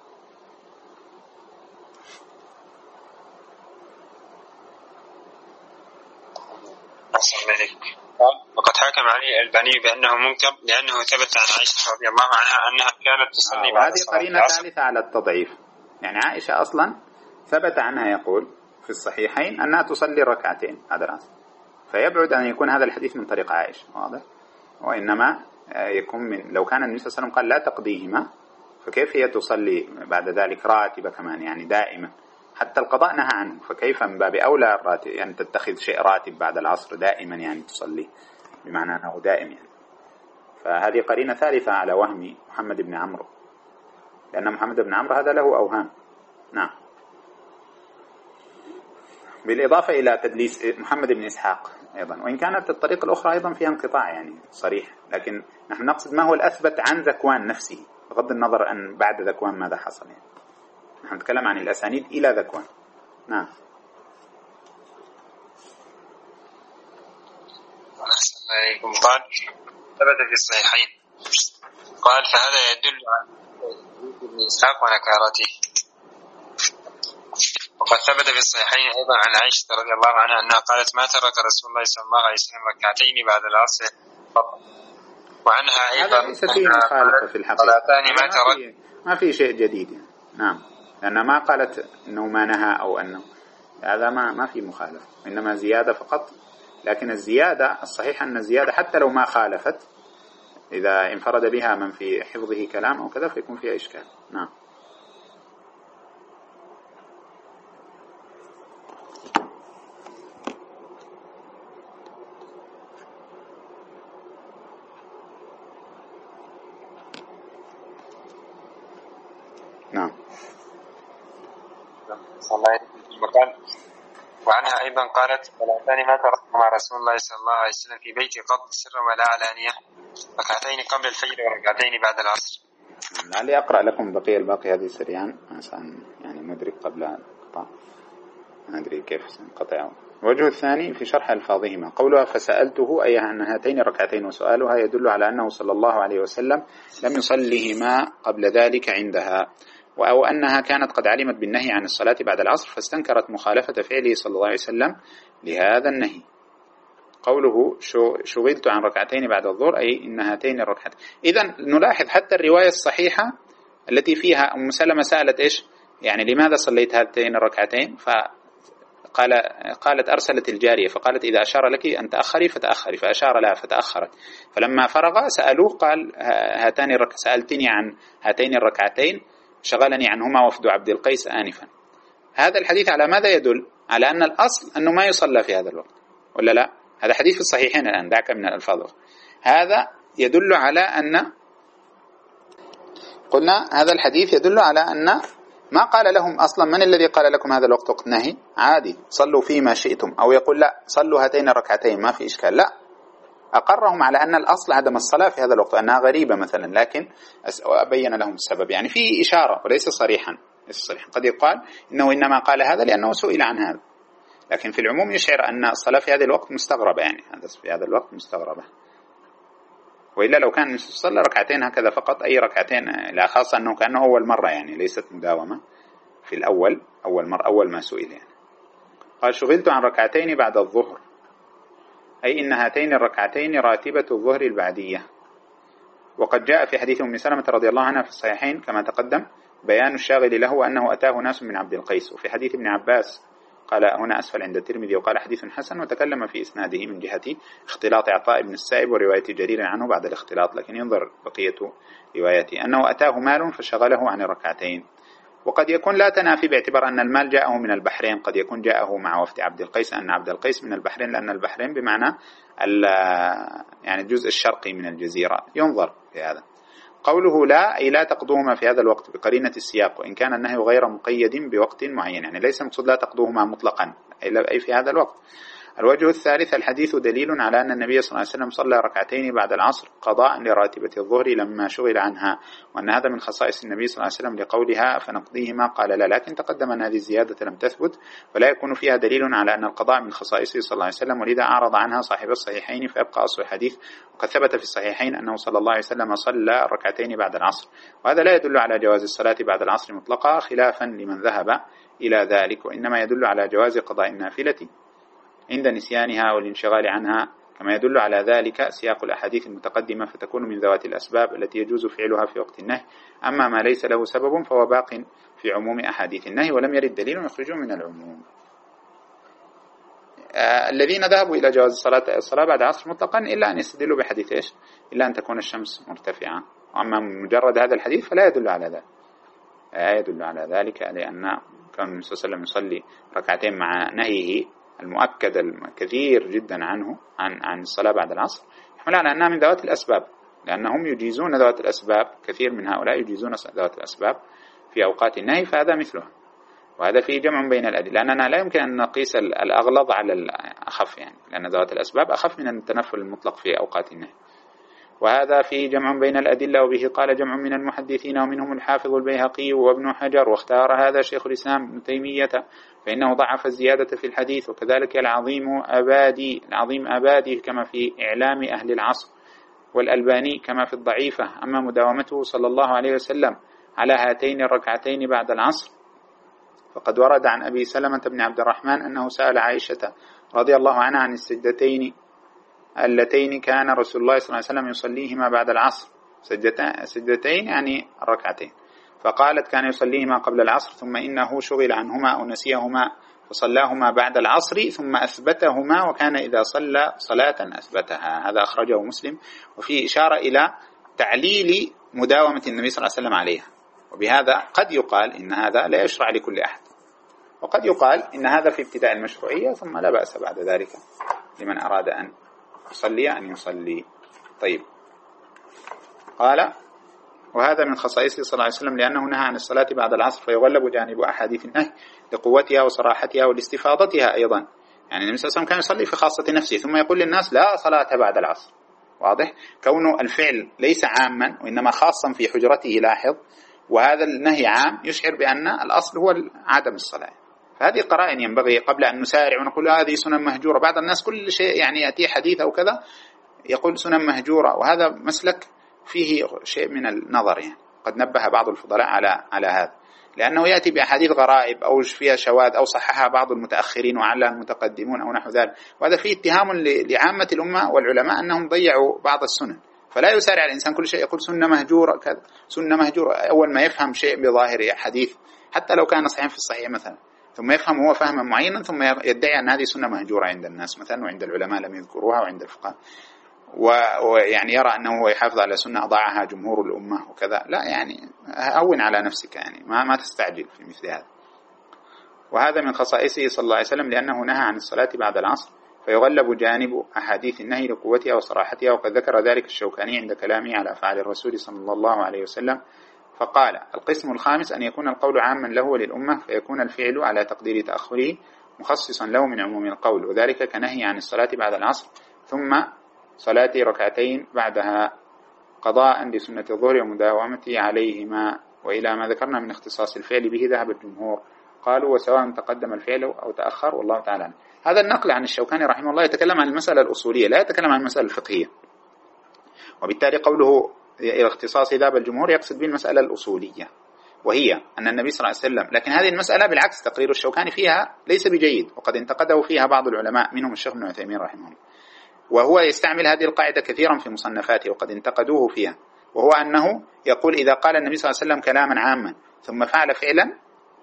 وقد حكم عليه الألباني بأنه منكر لأنه ثبت عن عائشة رضي الله عنها أنها كانت تصلي بعد صلاة العصر. هذه قرينة ثالثة على التضعيف. يعني عائشة أصلا ثبت عنها يقول في الصحيحين أنها تصلي ركعتين هذا العصر، فيبعد أن يكون هذا الحديث من طريق عائشة، واضح؟ وإنما يكون من لو كان النبي صلى الله عليه وسلم قال لا تقضيهما، فكيف هي تصلي بعد ذلك راتبة كمان يعني دائما؟ حتى القضاء نهى عنه، فكيف من باب أولى الراتب يعني تتخذ شيء راتب بعد العصر دائما يعني تصلي بمعنى أنه دائم يعني. فهذه قرينة ثالثة على وهم محمد بن عمرو، لأن محمد بن عمرو هذا له أوهام. نعم. بالإضافة إلى تدليس محمد بن إسحاق أيضا، وإن كانت الطريقة الأخرى أيضا فيها انقطاع يعني صريح، لكن نحن نقصد ما هو الأثبت عن ذكوان نفسه بغض النظر أن بعد ذكوان ماذا حصل يعني. نحن نتكلم عن الأسانيد إلى ذكوان. نعم. قال ثبت في الصحيحين، قال فهذا يدل على ابن إسحاق ونكارته. وقد ثبت في الصحيحين أيضا عن عائشة رضي الله عنها أنها قالت ما ترك رسول الله صلى الله عليه وسلم ركعتين بعد العصر فقط. وعنها أيضا هذا ليس فيه مخالفة في الحقيقة، ما ترك ما في شيء جديد يعني. نعم، لأن ما قالت أنه ما نهى أو أنه هذا ما ما في مخالفة، إنما زيادة فقط. لكن الزيادة الصحيح أن الزيادة حتى لو ما خالفت إذا انفرد بها من في حفظه كلام أو كذا فيكون فيها إشكال. نعم. نعم. وقال وعنها أيضا قالت صلاتان ما تركنا مع رسول الله صلى الله عليه وسلم في بيتي قط سرا ولا علانية، ركعتين قبل الفجر وركعتين بعد العصر. لعلي أقرأ لكم بقية الباقي هذه سريعا عشان يعني ندرك قبل القطاع، ما أدري كيف سنقطعه. الوجه الثاني في شرح ألفاظهما قولها فسألته أي عن هاتين الركعتين، وسؤالها يدل على أنه صلى الله عليه وسلم لم يصلهما قبل ذلك عندها، أو أنها كانت قد علمت بالنهي عن الصلاة بعد العصر فاستنكرت مخالفة فعله صلى الله عليه وسلم لهذا النهي. قوله شغلت عن ركعتين بعد الظهر أي إن هاتين الركعتين. إذن نلاحظ حتى الرواية الصحيحة التي فيها أم سلمة سألت إيش يعني لماذا صليت هاتين الركعتين، فقال قالت أرسلت الجارية فقالت إذا أشار لك أن تأخري فتأخري، فأشار لها فتأخرت، فلما فرغ سألوه قال هاتان الرك... سألتني عن هاتين الركعتين شغلني عنهما وفد عبد القيس آنفا. هذا الحديث على ماذا يدل؟ على أن الأصل أنه ما يصلى في هذا الوقت، ولا لا؟ هذا حديث في الصحيحين الآن، دعك من الألفاظ. هذا يدل على أن قلنا هذا الحديث يدل على أن ما قال لهم أصلا من الذي قال لكم هذا الوقت وقت نهي عادي صلوا فيما شئتم، أو يقول لا صلوا هاتين الركعتين ما في إشكال، لا أقرهم على أن الأصل عدم الصلاة في هذا الوقت، أنها غريبة مثلا، لكن أبين لهم السبب، يعني في إشارة وليس صريحا. ليس صريحا، قد يقال إنه إنما قال هذا لأنه سئل عن هذا، لكن في العموم يشعر أن الصلاة في هذا الوقت مستغربة، يعني في هذا الوقت مستغربة. وإلا لو كان صلى ركعتين هكذا فقط، أي ركعتين، لا خاصة أنه كأنه أول مرة، يعني ليست مداومة في الأول، أول مرة أول ما سئل يعني. قال شغلت عن ركعتين بعد الظهر، أي إن هاتين الركعتين راتبة الظهر البعدية. وقد جاء في حديث أم سلمة رضي الله عنها في الصحيحين كما تقدم بيان الشاغل له أنه أتاه ناس من عبد القيس. وفي حديث ابن عباس قال هنا أسفل عند الترمذي وقال حديث حسن، وتكلم في إسناده من جهة اختلاط عطاء بن السائب ورواية جرير عنه بعد الاختلاط، لكن ينظر بقية روايته أنه أتاه مال فشغله عن الركعتين. وقد يكون لا تنافي باعتبار أن المال جاءه من البحرين، قد يكون جاءه مع وفد عبد القيس، أن عبد القيس من البحرين، لأن البحرين بمعنى يعني الجزء الشرقي من الجزيرة، ينظر في هذا. قوله لا أي لا تقضوهما في هذا الوقت بقرينة السياق، وإن كان النهي غير مقيد بوقت معين، يعني ليس مقصود لا تقضوهما مطلقا أي في هذا الوقت. الوجه الثالث الحديث دليل على أن النبي صلى الله عليه وسلم صلى ركعتين بعد العصر قضاء لراتبة الظهر لما شغل عنها، وأن هذا من خصائص النبي صلى الله عليه وسلم لقولها فنقضيهما قال لا، لكن تقدم أن هذه الزيادة لم تثبت ولا يكون فيها دليل على أن القضاء من خصائصه صلى الله عليه وسلم، ولذا أعرض عنها صاحب الصحيحين فيبقى أصل الحديث. وقد ثبت في الصحيحين أنه صلى الله عليه وسلم صلى ركعتين بعد العصر، وهذا لا يدل على جواز الصلاة بعد العصر مطلقا خلافا لمن ذهب إلى ذلك، وإنما يدل على جواز قضاء النافلة عند نسيانها والانشغال عنها، كما يدل على ذلك سياق الأحاديث المتقدمة، فتكون من ذوات الأسباب التي يجوز فعلها في وقت النهي. أما ما ليس له سبب فهو باق في عموم أحاديث النهي، ولم يرد دليل يخرجه من العموم. آه الذين ذهبوا إلى جواز الصلاة الصلاة بعد عصر مطلقا إلا أن يستدلوا بحديث إيش؟ إلا أن تكون الشمس مرتفعة. أما مجرد هذا الحديث فلا يدل على ذلك، لا يدل على ذلك، لأن كان النبي صلى الله عليه وسلم يصلي ركعتين مع نهيه المؤكد الكثير جدا عنه عن عن الصلاة بعد العصر، يحمل على أنها من ذوات الأسباب، لأنهم يجيزون ذوات الأسباب، كثير من هؤلاء يجيزون ذوات الأسباب في أوقات النهي، فهذا مثله. وهذا فيه جمع بين الأدلة، لأننا لا يمكن أن نقيس الأغلظ على الأخف، يعني لأن ذوات الأسباب أخف من التنفل المطلق في أوقات النهي. وهذا فيه جمع بين الأدلة، وبه قال جمع من المحدثين ومنهم الحافظ البيهقي وابن حجر، واختار هذا شيخ الإسلام ابن تيمية فإنه ضعف الزيادة في الحديث، وكذلك العظيم أبادي العظيم أبادي كما في إعلام أهل العصر، والألباني كما في الضعيفة. أما مداومته صلى الله عليه وسلم على هاتين الركعتين بعد العصر فقد ورد عن أبي سلمة بن عبد الرحمن أنه سأل عائشة رضي الله عنها عن السجدتين اللتين كان رسول الله صلى الله عليه وسلم يصليهما بعد العصر، سجدتين يعني الركعتين، فقالت كان يصليهما قبل العصر ثم إنه شغل عنهما أو نسيهما فصلاهما بعد العصر ثم أثبتهما، وكان إذا صلى صلاة أثبتها. هذا أخرجه مسلم، وفيه إشارة إلى تعليل مداومة النبي صلى الله عليه وسلم عليها. وبهذا قد يقال إن هذا لا يشرع لكل أحد، وقد يقال إن هذا في ابتداء المشروعية ثم لا بأس بعد ذلك لمن أراد أن يصلي أن يصلي. طيب، قال وهذا من خصائصه صلى الله عليه وسلم لأنه نهى عن الصلاة بعد العصر، فيغلب جانب أحاديث النهي لقوتها وصراحتها ولاستفاضتها أيضا. يعني النبي صلى الله عليه وسلم كان يصلي في خاصة نفسه ثم يقول للناس لا صلاة بعد العصر، واضح؟ كونه الفعل ليس عاما وإنما خاصا في حجرته لاحظ، وهذا النهي عام يشعر بأن الأصل هو عدم الصلاة. فهذه قرائن ينبغي قبل أن نسارع ونقول هذه سنن مهجورة. بعض الناس كل شيء يعني يأتي حديث أو كذا يقول سنن مهجورة، وهذا مسلك فيه شيء من النظر، يعني قد نبه بعض الفضلاء على على هذا، لأنه يأتي بأحاديث غرائب أو فيها شواذ أو صححها بعض المتأخرين وعلى المتقدمون أو نحو ذلك، وهذا فيه اتهام لعامة الأمة والعلماء أنهم ضيعوا بعض السنن. فلا يسارع الإنسان كل شيء يقول سنة مهجورة كذا سنة مهجورة، أول ما يفهم شيء بظاهر حديث حتى لو كان صحيح في الصحيح مثلا، ثم يفهم هو فهما معينا ثم يدعي أن هذه سنة مهجورة عند الناس مثلا، وعند العلماء لم يذكروها وعند الفقهاء، ويعني يرى أنه هو يحافظ على سنة أضاعها جمهور الأمة وكذا. لا، يعني هون على نفسك، يعني ما ما تستعجل في مثل هذا. وهذا من خصائصه صلى الله عليه وسلم لأنه نهى عن الصلاة بعد العصر، فيغلب جانب أحاديث النهي لقوتها وصراحتها. وقد ذكر ذلك الشوكاني عند كلامه على أفعال الرسول صلى الله عليه وسلم فقال القسم الخامس أن يكون القول عاما له وللأمة، فيكون الفعل على تقدير تأخره مخصصا له من عموم القول، وذلك كنهي عن الصلاة بعد العصر ثم صلاة ركعتين بعدها قضاء لسنة الظهر ومداومته عليهما. وإلى ما ذكرنا من اختصاص الفعل به ذهب الجمهور، قالوا وسواء تقدم الفعل أو تأخر والله تعالى عنه. هذا النقل عن الشوكاني رحمه الله يتكلم عن المسألة الأصولية لا يتكلم عن المسألة الفقهية، وبالتالي قوله إلى اختصاص ذهب الجمهور يقصد به المسألة الأصولية، وهي أن النبي صلى الله عليه وسلم، لكن هذه المسألة بالعكس تقرير الشوكاني فيها ليس بجيد، وقد انتقده فيها بعض العلماء منهم الشيخ ابن عثيمين رحمه الله، وهو يستعمل هذه القاعدة كثيرا في مصنفاته وقد انتقدوه فيها، وهو أنه يقول إذا قال النبي صلى الله عليه وسلم كلاما عاما ثم فعل فعلا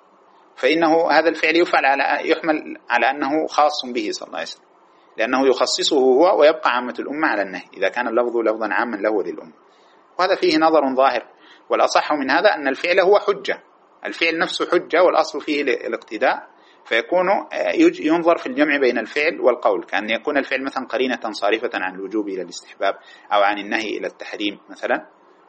فإنه هذا الفعل يفعل على يحمل على أنه خاص به صلى الله عليه وسلم، لأنه يخصصه هو ويبقى عامة الأمة على النهي إذا كان اللفظ لفظا عاما له ذي الأمة. وهذا فيه نظر ظاهر، والأصح من هذا أن الفعل هو حجة، الفعل نفسه حجة والأصل فيه الاقتداء، فيكون ينظر في الجمع بين الفعل والقول، كأن يكون الفعل مثلا قرينة صارفة عن الوجوب إلى الاستحباب أو عن النهي إلى التحريم مثلا.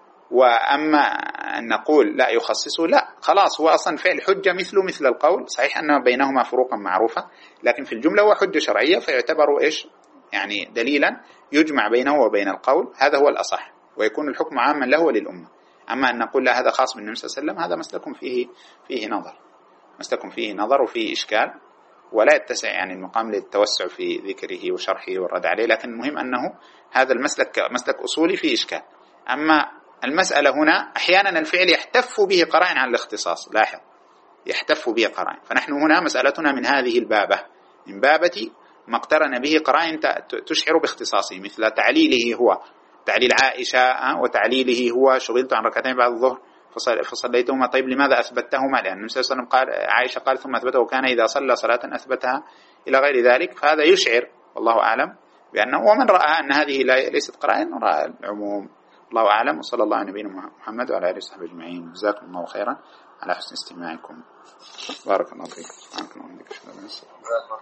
وأما أن نقول لا يخصصه، لا خلاص هو أصلا فعل حجة مثله مثل القول، صحيح أن بينهما فروقا معروفة لكن في الجملة هو حجة شرعية فيعتبر إيش يعني دليلا يجمع بينه وبين القول، هذا هو الأصح ويكون الحكم عاما له وللأمة. أما أن نقول لا هذا خاص بالنبي صلى الله عليه وسلم هذا مسلك فيه فيه نظر مسلك فيه نظر وفيه إشكال، ولا يتسع يعني المقام للتوسع في ذكره وشرحه والرد عليه، لكن المهم أنه هذا المسلك مسلك أصولي فيه إشكال. أما المسألة هنا أحيانا الفعل يحتف به قرائن عن الاختصاص، لاحظ يحتف به قرائن، فنحن هنا مسألتنا من هذه البابة من بابة ما اقترن به قرائن تشعر باختصاصه، مثل تعليله هو تعليل عائشة وتعليله هو شغلت عن ركعتين بعد الظهر فصليتهما، طيب لماذا أثبتهما؟ لأن النبي صلى الله عليه وسلم قال عائشة قال ثم أثبته وكان إذا صلى صلاة أثبتها إلى غير ذلك، فهذا يشعر والله أعلم بأنه ومن رأى أن هذه ليست قرائن رأى العموم، الله أعلم. وصلى الله على نبينا محمد وعلى آله وصحبه أجمعين، جزاكم الله خيرا على حسن استماعكم، بارك الله فيكم.